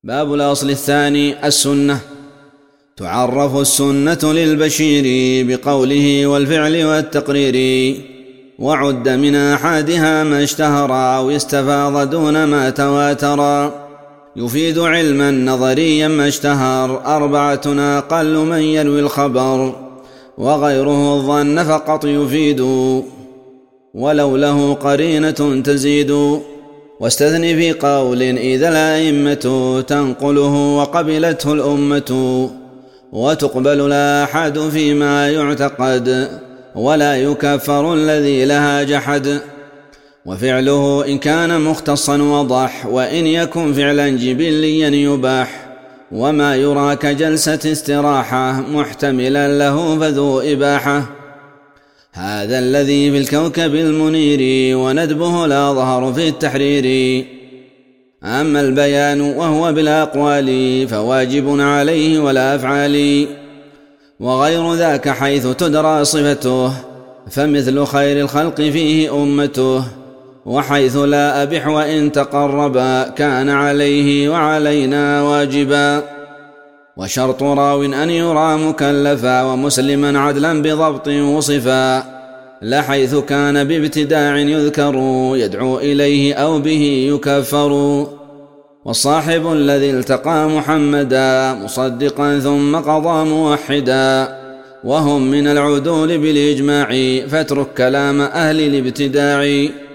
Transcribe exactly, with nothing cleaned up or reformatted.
باب الأصل الثاني السنة. تعرف السنة للبشير بقوله والفعل والتقرير، وعد من أحادها ما اشتهر أو استفاض دون ما تواتر، يفيد علما نظريا ما اشتهر، أربعة أقل من يروي الخبر، وغيره الظن فقط يفيد، ولو له قرينة تزيد. واستثن في قول إذا الأئمة تنقله وقبلته الأمة، وتقبل الآحاد فيما يعتقد، ولا يكفر الذي لها جحد. وفعله إن كان مختصا وضح، وإن يكن فعلا جبليا يباح، وما يرى كجلسة استراحة محتملا له فذو إباحة. هذا الذي في الكوكب المنير، وندبه لا ظهر في التحرير. أما البيان وهو بالأقوال، فواجب عليه والأفعال، وغير ذاك حيث تدرى صفته، فمثل خير الخلق فيه أمته، وحيث لا أبح وإن تقربا، كان عليه وعلينا واجبا. وشرط راو أن يرى مكلفا، ومسلما عدلا بضبط وصفا، لحيث كان بابتداع يذكر، يدعو إليه أو به يكفر. والصاحب الذي التقى محمدا، مصدقا ثم قضى موحدا، وهم من العدول بالإجماع، فاترك كلام أهل الابتداع.